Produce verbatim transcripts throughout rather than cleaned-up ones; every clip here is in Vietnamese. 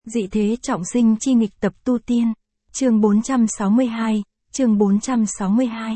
Dị thế trọng sinh chi nghịch tập tu tiên. Chương bốn trăm sáu mươi hai, chương bốn trăm sáu mươi hai.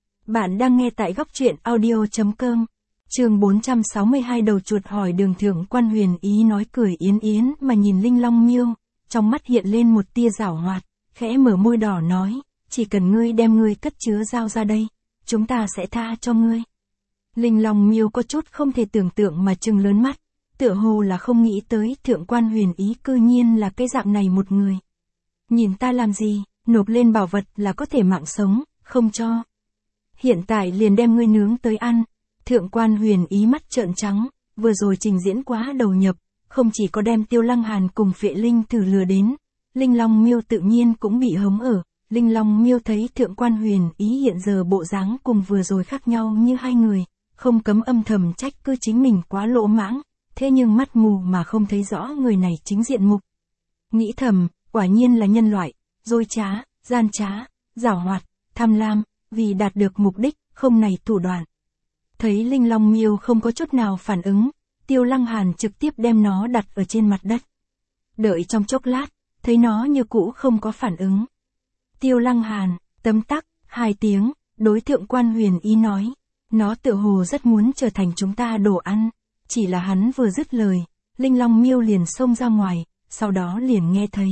Bạn đang nghe tại góc truyện audio.com. Chương bốn trăm sáu mươi hai đầu chuột hỏi đường thượng quan huyền ý nói cười yến yến mà nhìn Linh Long Miêu, trong mắt hiện lên một tia giảo hoạt, khẽ mở môi đỏ nói, chỉ cần ngươi đem ngươi cất chứa dao ra đây, chúng ta sẽ tha cho ngươi. Linh Long Miêu có chút không thể tưởng tượng mà trừng lớn mắt, tựa hồ là không nghĩ tới thượng quan huyền ý cư nhiên là cái dạng này một người. Nhìn ta làm gì, nộp lên bảo vật là có thể mạng sống, không cho. Hiện tại liền đem ngươi nướng tới ăn. Thượng quan huyền ý mắt trợn trắng, vừa rồi trình diễn quá đầu nhập, không chỉ có đem Tiêu Lăng Hàn cùng Phệ Linh thử lừa đến, Linh Long Miêu tự nhiên cũng bị hống ở. Linh Long Miêu thấy thượng quan huyền ý hiện giờ bộ dáng cùng vừa rồi khác nhau như hai người, không cấm âm thầm trách cứ chính mình quá lỗ mãng, thế nhưng mắt mù mà không thấy rõ người này chính diện mục. Nghĩ thầm, quả nhiên là nhân loại, dối trá, gian trá, giảo hoạt, tham lam, vì đạt được mục đích, không này thủ đoạn. Thấy Linh Long Miêu không có chút nào phản ứng, Tiêu Lăng Hàn trực tiếp đem nó đặt ở trên mặt đất. Đợi trong chốc lát, thấy nó như cũ không có phản ứng. Tiêu Lăng Hàn, tấm tắc, hai tiếng, đối thượng quan huyền ý nói, nó tựa hồ rất muốn trở thành chúng ta đồ ăn. Chỉ là hắn vừa dứt lời, Linh Long Miêu liền xông ra ngoài, sau đó liền nghe thấy.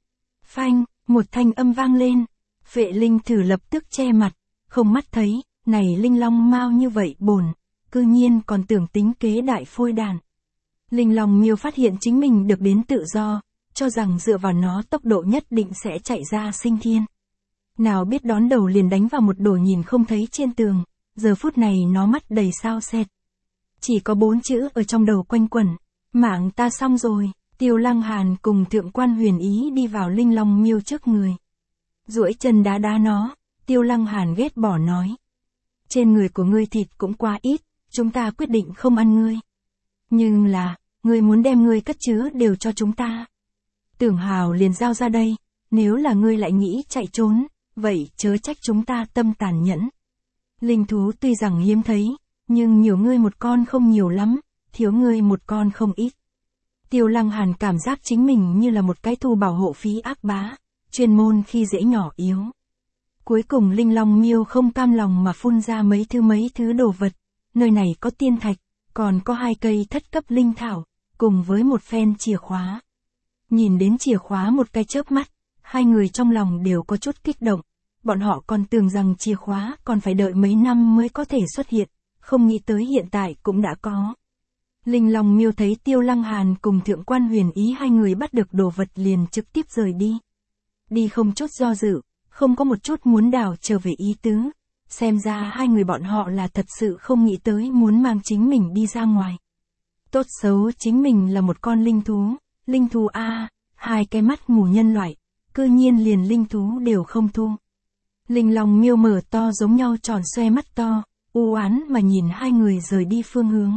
Phanh, một thanh âm vang lên, Phệ Linh thử lập tức che mặt, không mắt thấy, này Linh Long mau như vậy bổn, cư nhiên còn tưởng tính kế đại phôi đàn. Linh Long Miêu phát hiện chính mình được đến tự do, cho rằng dựa vào nó tốc độ nhất định sẽ chạy ra sinh thiên. Nào biết đón đầu liền đánh vào một đồ nhìn không thấy trên tường, giờ phút này nó mắt đầy sao sét. Chỉ có bốn chữ ở trong đầu quanh quẩn, mạng ta xong rồi. Tiêu Lăng Hàn cùng thượng quan huyền ý đi vào Linh Long Miêu trước người. Duỗi chân đá đá nó, Tiêu Lăng Hàn ghét bỏ nói. Trên người của ngươi thịt cũng quá ít, chúng ta quyết định không ăn ngươi. Nhưng là, ngươi muốn đem ngươi cất chứa đều cho chúng ta. Tưởng hào liền giao ra đây, nếu là ngươi lại nghĩ chạy trốn, vậy chớ trách chúng ta tâm tàn nhẫn. Linh thú tuy rằng hiếm thấy, nhưng nhiều ngươi một con không nhiều lắm, thiếu ngươi một con không ít. Tiêu Lăng Hàn cảm giác chính mình như là một cái thu bảo hộ phí ác bá, chuyên môn khi dễ nhỏ yếu. Cuối cùng Linh Long Miêu không cam lòng mà phun ra mấy thứ mấy thứ đồ vật, nơi này có tiên thạch, còn có hai cây thất cấp linh thảo, cùng với một phen chìa khóa. Nhìn đến chìa khóa một cái chớp mắt, hai người trong lòng đều có chút kích động, bọn họ còn tưởng rằng chìa khóa còn phải đợi mấy năm mới có thể xuất hiện, không nghĩ tới hiện tại cũng đã có. Linh Long Miêu thấy Tiêu Lăng Hàn cùng thượng quan huyền ý hai người bắt được đồ vật liền trực tiếp rời đi. Đi không chút do dự, không có một chút muốn đảo trở về ý tứ, xem ra hai người bọn họ là thật sự không nghĩ tới muốn mang chính mình đi ra ngoài. Tốt xấu chính mình là một con linh thú, linh thú a, hai cái mắt mù nhân loại, cư nhiên liền linh thú đều không thu. Linh Long Miêu mở to giống nhau tròn xoe mắt to, u oán mà nhìn hai người rời đi phương hướng.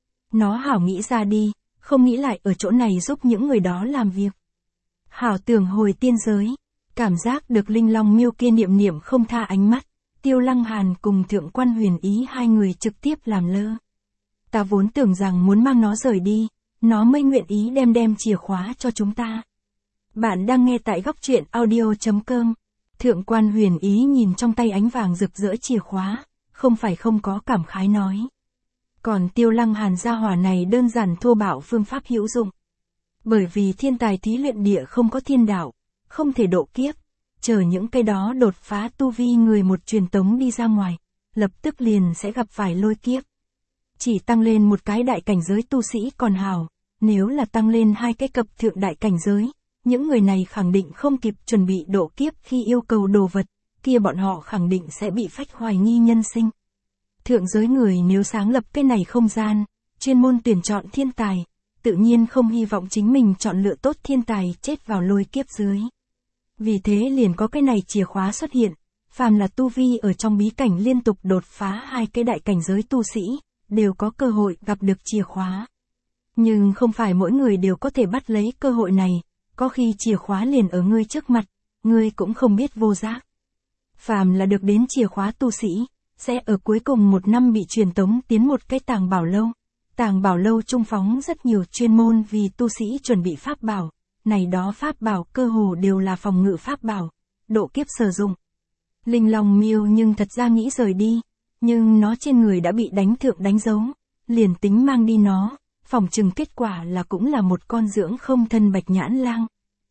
Nó hảo nghĩ ra đi, không nghĩ lại ở chỗ này giúp những người đó làm việc. Hảo tưởng hồi tiên giới, cảm giác được Linh Long Miêu kia niệm niệm không tha ánh mắt, Tiêu Lăng Hàn cùng thượng quan huyền ý hai người trực tiếp làm lơ. Ta vốn tưởng rằng muốn mang nó rời đi, nó mới nguyện ý đem đem chìa khóa cho chúng ta. Bạn đang nghe tại góc truyện audio.com. Thượng quan huyền ý nhìn trong tay ánh vàng rực rỡ chìa khóa, không phải không có cảm khái nói. Còn Tiêu Lăng Hàn gia hỏa này đơn giản thô bạo phương pháp hữu dụng. Bởi vì thiên tài thí luyện địa không có thiên đạo, không thể độ kiếp, chờ những cái đó đột phá tu vi người một truyền tống đi ra ngoài, lập tức liền sẽ gặp phải lôi kiếp. Chỉ tăng lên một cái đại cảnh giới tu sĩ còn hào, nếu là tăng lên hai cái cấp thượng đại cảnh giới, những người này khẳng định không kịp chuẩn bị độ kiếp khi yêu cầu đồ vật, kia bọn họ khẳng định sẽ bị phách hoài nghi nhân sinh. Thượng giới người nếu sáng lập cái này không gian, chuyên môn tuyển chọn thiên tài, tự nhiên không hy vọng chính mình chọn lựa tốt thiên tài chết vào lôi kiếp dưới. Vì thế liền có cái này chìa khóa xuất hiện, phàm là tu vi ở trong bí cảnh liên tục đột phá hai cái đại cảnh giới tu sĩ, đều có cơ hội gặp được chìa khóa. Nhưng không phải mỗi người đều có thể bắt lấy cơ hội này, có khi chìa khóa liền ở ngươi trước mặt, ngươi cũng không biết vô giác. Phàm là được đến chìa khóa tu sĩ, sẽ ở cuối cùng một năm bị truyền tống tiến một cái tàng bảo lâu. Tàng bảo lâu trung phóng rất nhiều chuyên môn vì tu sĩ chuẩn bị pháp bảo, này đó pháp bảo cơ hồ đều là phòng ngự pháp bảo, độ kiếp sử dụng. Linh Long Miêu nhưng thật ra nghĩ rời đi, nhưng nó trên người đã bị đánh thượng đánh dấu, liền tính mang đi nó, phòng chừng kết quả là cũng là một con dưỡng không thân bạch nhãn lang.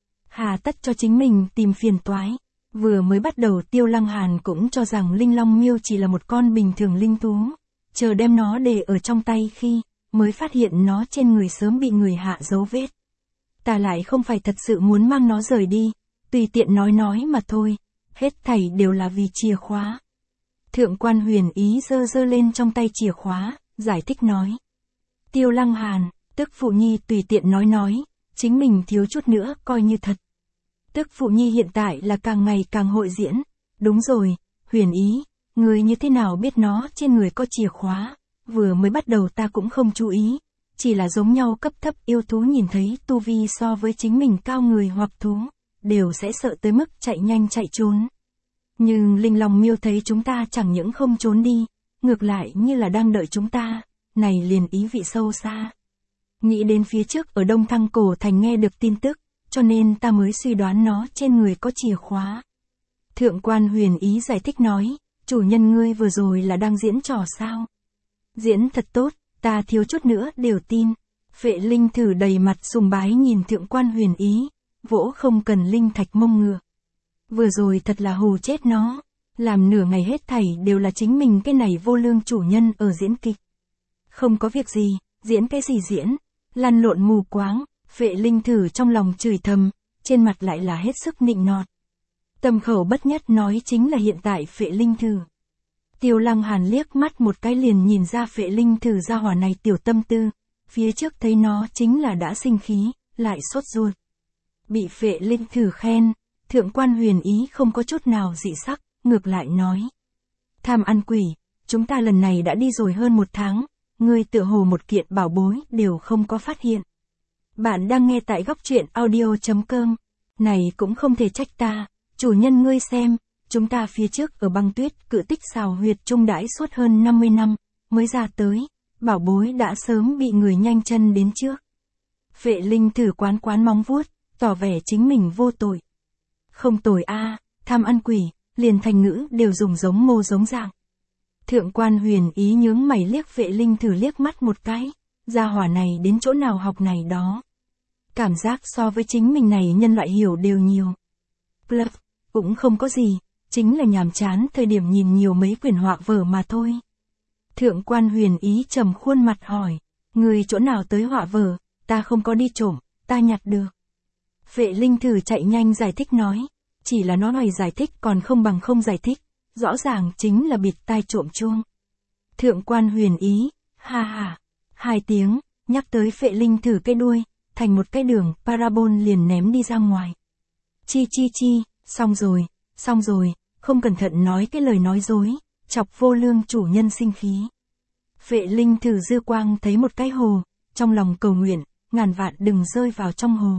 Hà tất cho chính mình tìm phiền toái. Vừa mới bắt đầu Tiêu Lăng Hàn cũng cho rằng Linh Long Miêu chỉ là một con bình thường linh thú, chờ đem nó để ở trong tay khi, mới phát hiện nó trên người sớm bị người hạ dấu vết. Ta lại không phải thật sự muốn mang nó rời đi, tùy tiện nói nói mà thôi, hết thảy đều là vì chìa khóa. Thượng quan Huyền Ý giơ giơ lên trong tay chìa khóa, giải thích nói. Tiêu Lăng Hàn, tức Phụ Nhi tùy tiện nói nói, chính mình thiếu chút nữa coi như thật. Tức Phụ Nhi hiện tại là càng ngày càng hội diễn. Đúng rồi, Huyền Ý, người như thế nào biết nó trên người có chìa khóa? Vừa mới bắt đầu ta cũng không chú ý, chỉ là giống nhau cấp thấp yêu thú nhìn thấy tu vi so với chính mình cao người hoặc thú, đều sẽ sợ tới mức chạy nhanh chạy trốn. Nhưng Linh Long Miêu thấy chúng ta chẳng những không trốn đi, ngược lại như là đang đợi chúng ta, này liền ý vị sâu xa. Nghĩ đến phía trước ở Đông Thăng Cổ Thành nghe được tin tức, cho nên ta mới suy đoán nó trên người có chìa khóa. Thượng quan Huyền Ý giải thích nói, chủ nhân ngươi vừa rồi là đang diễn trò sao? Diễn thật tốt, ta thiếu chút nữa đều tin. Phệ Linh Thử đầy mặt sùng bái nhìn Thượng quan Huyền Ý, vỗ không cần linh thạch mông ngựa. Vừa rồi thật là hù chết nó, làm nửa ngày hết thảy đều là chính mình cái này vô lương chủ nhân ở diễn kịch. Không có việc gì, diễn cái gì diễn, lăn lộn mù quáng. Phệ Linh Thử trong lòng chửi thầm, trên mặt lại là hết sức nịnh nọt. Tâm khẩu bất nhất nói chính là hiện tại Phệ Linh Thử. Tiêu Lăng Hàn liếc mắt một cái liền nhìn ra Phệ Linh Thử gia hỏa này tiểu tâm tư, phía trước thấy nó chính là đã sinh khí, lại sốt ruột. Bị Phệ Linh Thử khen, Thượng quan Huyền Ý không có chút nào dị sắc, ngược lại nói. Tham ăn quỷ, chúng ta lần này đã đi rồi hơn một tháng, ngươi tựa hồ một kiện bảo bối đều không có phát hiện. Bạn đang nghe tại góc truyện audio chấm com. Này cũng không thể trách ta, chủ nhân ngươi xem, chúng ta phía trước ở băng tuyết cự tích xào huyệt trung đãi suốt hơn năm mươi năm, mới ra tới, bảo bối đã sớm bị người nhanh chân đến trước. Phệ Linh Thử quán quán móng vuốt, tỏ vẻ chính mình vô tội. Không tồi a, tham ăn quỷ, liền thành ngữ đều dùng giống mô giống dạng. Thượng quan Huyền Ý nhướng mày liếc Phệ Linh Thử liếc mắt một cái, gia hỏa này đến chỗ nào học này đó. Cảm giác so với chính mình này nhân loại hiểu đều nhiều. Bluff, cũng không có gì, chính là nhàm chán thời điểm nhìn nhiều mấy quyển họa vở mà thôi. Thượng quan Huyền Ý trầm khuôn mặt hỏi, người chỗ nào tới họa vở, ta không có đi trộm, ta nhặt được. Phệ Linh Thử chạy nhanh giải thích nói, chỉ là nó nói giải thích còn không bằng không giải thích, rõ ràng chính là bịt tai trộm chuông. Thượng quan Huyền Ý, ha ha, hai tiếng, nhắc tới Phệ Linh Thử cái đuôi, thành một cái đường parabol liền ném đi ra ngoài. Chi chi chi, xong rồi, xong rồi, không cẩn thận nói cái lời nói dối, chọc vô lương chủ nhân sinh khí. Phệ Linh Thử dư quang thấy một cái hồ, trong lòng cầu nguyện, ngàn vạn đừng rơi vào trong hồ.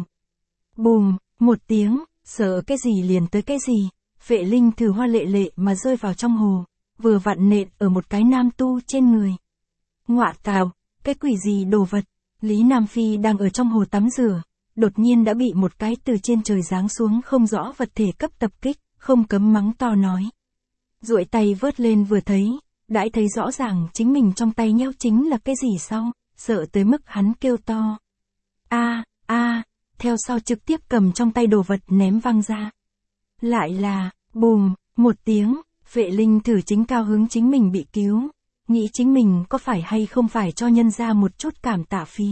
Bùm, một tiếng, sợ cái gì liền tới cái gì, Phệ Linh Thử hoa lệ lệ mà rơi vào trong hồ, vừa vặn nện ở một cái nam tu trên người. Ngọa tào, cái quỷ gì đồ vật, Lý Nam Phi đang ở trong hồ tắm rửa, đột nhiên đã bị một cái từ trên trời giáng xuống không rõ vật thể cấp tập kích, không cấm mắng to nói. Duỗi tay vớt lên vừa thấy, đãi thấy rõ ràng chính mình trong tay nheo chính là cái gì sau, sợ tới mức hắn kêu to. A, a, theo sau trực tiếp cầm trong tay đồ vật ném văng ra. Lại là, bùm, một tiếng, Phệ Linh Thử chính cao hứng chính mình bị cứu, nghĩ chính mình có phải hay không phải cho nhân ra một chút cảm tạ phí.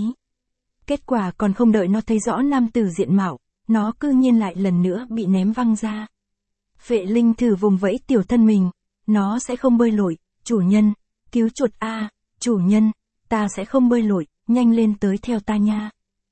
Kết quả còn không đợi nó thấy rõ nam tử diện mạo, nó cư nhiên lại lần nữa bị ném văng ra. Phệ Linh Thử vùng vẫy tiểu thân mình, nó sẽ không bơi lội, chủ nhân, cứu chuột a, chủ nhân, ta sẽ không bơi lội, nhanh lên tới theo ta nha.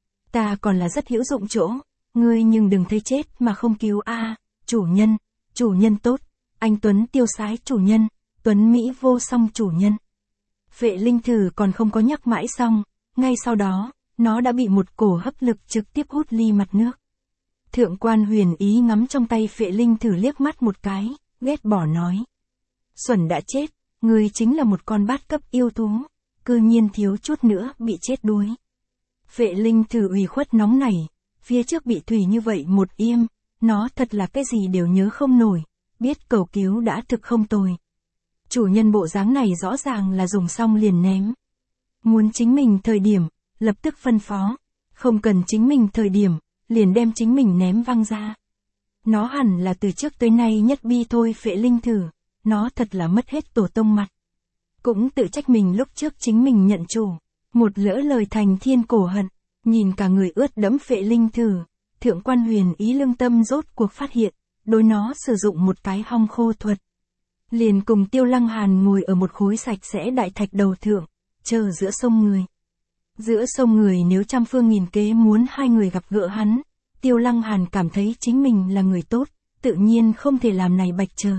Ta còn là rất hữu dụng chỗ, ngươi nhưng đừng thấy chết mà không cứu a, chủ nhân, chủ nhân tốt, anh Tuấn tiêu sái chủ nhân, Tuấn Mỹ vô song chủ nhân. Phệ Linh Thử còn không có nhắc mãi xong, ngay sau đó, nó đã bị một cổ hấp lực trực tiếp hút ly mặt nước. Thượng quan Huyền Ý ngắm trong tay Phệ Linh Thử liếc mắt một cái, ghét bỏ nói. Xuẩn đã chết, ngươi chính là một con bát cấp yêu thú, cư nhiên thiếu chút nữa bị chết đuối. Phệ Linh Thử ủy khuất nóng nảy, phía trước bị thủy như vậy một im, nó thật là cái gì đều nhớ không nổi, biết cầu cứu đã thực không tồi. Chủ nhân bộ dáng này rõ ràng là dùng xong liền ném. Muốn chính mình thời điểm, lập tức phân phó, không cần chính mình thời điểm, liền đem chính mình ném văng ra. Nó hẳn là từ trước tới nay nhất bi thôi phệ linh thử, nó thật là mất hết tổ tông mặt. Cũng tự trách mình lúc trước chính mình nhận chủ, một lỡ lời thành thiên cổ hận, nhìn cả người ướt đẫm phệ linh thử, thượng quan huyền ý lương tâm rốt cuộc phát hiện, đối nó sử dụng một cái hong khô thuật. Liền cùng Tiêu Lăng Hàn ngồi ở một khối sạch sẽ đại thạch đầu thượng, chờ giữa sông người. Giữa sông người nếu trăm phương nghìn kế muốn hai người gặp gỡ hắn, Tiêu Lăng Hàn cảm thấy chính mình là người tốt, tự nhiên không thể làm này bạch chờ.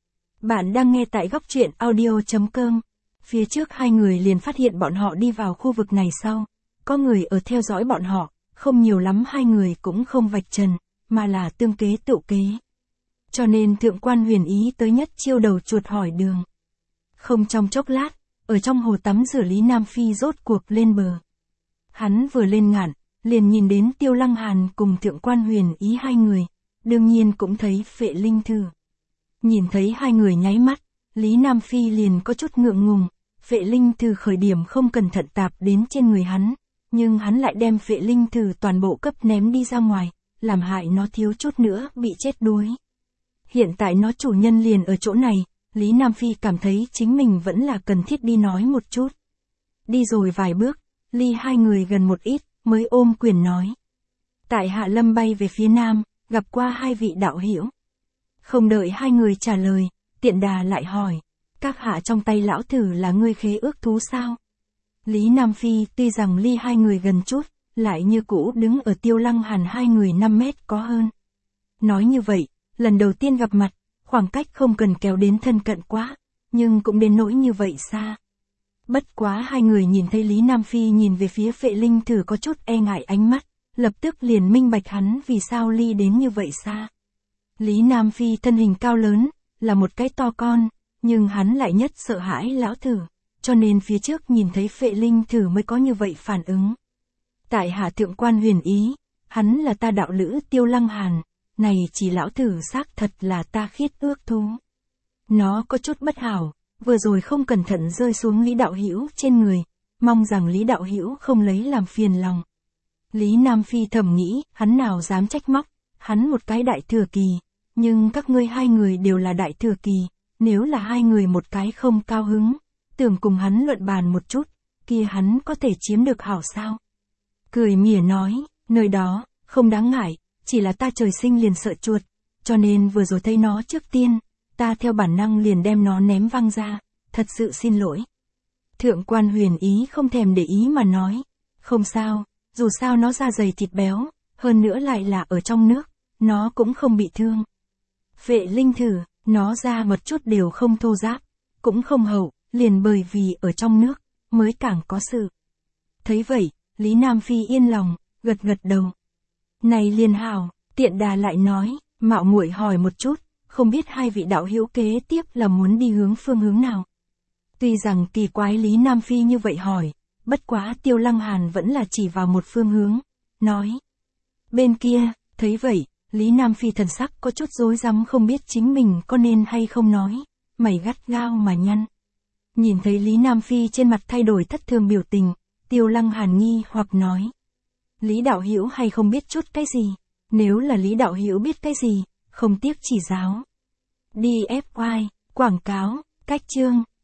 Bạn đang nghe tại góc truyện audio chấm com. Phía trước hai người liền phát hiện bọn họ đi vào khu vực này sau. Có người ở theo dõi bọn họ, không nhiều lắm hai người cũng không vạch trần, mà là tương kế tự kế. Cho nên thượng quan huyền ý tới nhất chiêu đầu chuột hỏi đường. Không trong chốc lát, ở trong hồ tắm rửa Lý Nam Phi rốt cuộc lên bờ. Hắn vừa lên ngạn, liền nhìn đến Tiêu Lăng Hàn cùng thượng quan huyền ý hai người, đương nhiên cũng thấy phệ linh thử. Nhìn thấy hai người nháy mắt, Lý Nam Phi liền có chút ngượng ngùng, phệ linh thử khởi điểm không cẩn thận tạp đến trên người hắn, nhưng hắn lại đem phệ linh thử toàn bộ cấp ném đi ra ngoài, làm hại nó thiếu chút nữa bị chết đuối. Hiện tại nó chủ nhân liền ở chỗ này, Lý Nam Phi cảm thấy chính mình vẫn là cần thiết đi nói một chút. Đi rồi vài bước, ly hai người gần một ít, mới ôm quyền nói. Tại hạ lâm bay về phía nam, gặp qua hai vị đạo hữu. Không đợi hai người trả lời, tiện đà lại hỏi, các hạ trong tay lão thử là ngươi khế ước thú sao? Lý Nam Phi tuy rằng ly hai người gần chút, lại như cũ đứng ở Tiêu Lăng Hàn hai người năm mét có hơn. Nói như vậy, lần đầu tiên gặp mặt, khoảng cách không cần kéo đến thân cận quá, nhưng cũng đến nỗi như vậy xa. Bất quá hai người nhìn thấy Lý Nam Phi nhìn về phía phệ linh thử có chút e ngại ánh mắt, lập tức liền minh bạch hắn vì sao ly đến như vậy xa. Lý Nam Phi thân hình cao lớn, là một cái to con, nhưng hắn lại nhất sợ hãi lão thử, cho nên phía trước nhìn thấy phệ linh thử mới có như vậy phản ứng. Tại hạ thượng quan huyền ý, hắn là ta đạo lữ Tiêu Lăng Hàn, này chỉ lão thử xác thật là ta khiết ước thú. Nó có chút bất hảo, vừa rồi không cẩn thận rơi xuống Lý đạo hữu trên người, mong rằng Lý đạo hữu không lấy làm phiền lòng. Lý Nam Phi thầm nghĩ, hắn nào dám trách móc, hắn một cái đại thừa kỳ, nhưng các ngươi hai người đều là đại thừa kỳ, nếu là hai người một cái không cao hứng, tưởng cùng hắn luận bàn một chút, kia hắn có thể chiếm được hảo sao? Cười mỉa nói, nơi đó, không đáng ngại, chỉ là ta trời sinh liền sợ chuột, cho nên vừa rồi thấy nó trước tiên, ta theo bản năng liền đem nó ném văng ra, thật sự xin lỗi. Thượng quan huyền ý không thèm để ý mà nói, không sao, dù sao nó da dày thịt béo, hơn nữa lại là ở trong nước, nó cũng không bị thương. Phệ linh thử, nó ra một chút đều không thô ráp, cũng không hậu, liền bởi vì ở trong nước, mới càng có sự. Thấy vậy, Lý Nam Phi yên lòng, gật gật đầu. Này liền hảo, tiện đà lại nói, mạo muội hỏi một chút, không biết hai vị đạo hữu kế tiếp là muốn đi hướng phương hướng nào. Tuy rằng kỳ quái Lý Nam Phi như vậy hỏi, bất quá Tiêu Lăng Hàn vẫn là chỉ vào một phương hướng, nói. Bên kia, thấy vậy, Lý Nam Phi thần sắc có chút rối rắm không biết chính mình có nên hay không nói, mày gắt gao mà nhăn. Nhìn thấy Lý Nam Phi trên mặt thay đổi thất thường biểu tình, Tiêu Lăng Hàn nghi hoặc nói. Lý đạo hữu hay không biết chút cái gì, nếu là Lý đạo hữu biết cái gì, không tiếc chỉ giáo. đi ép oai, quảng cáo, cách chương.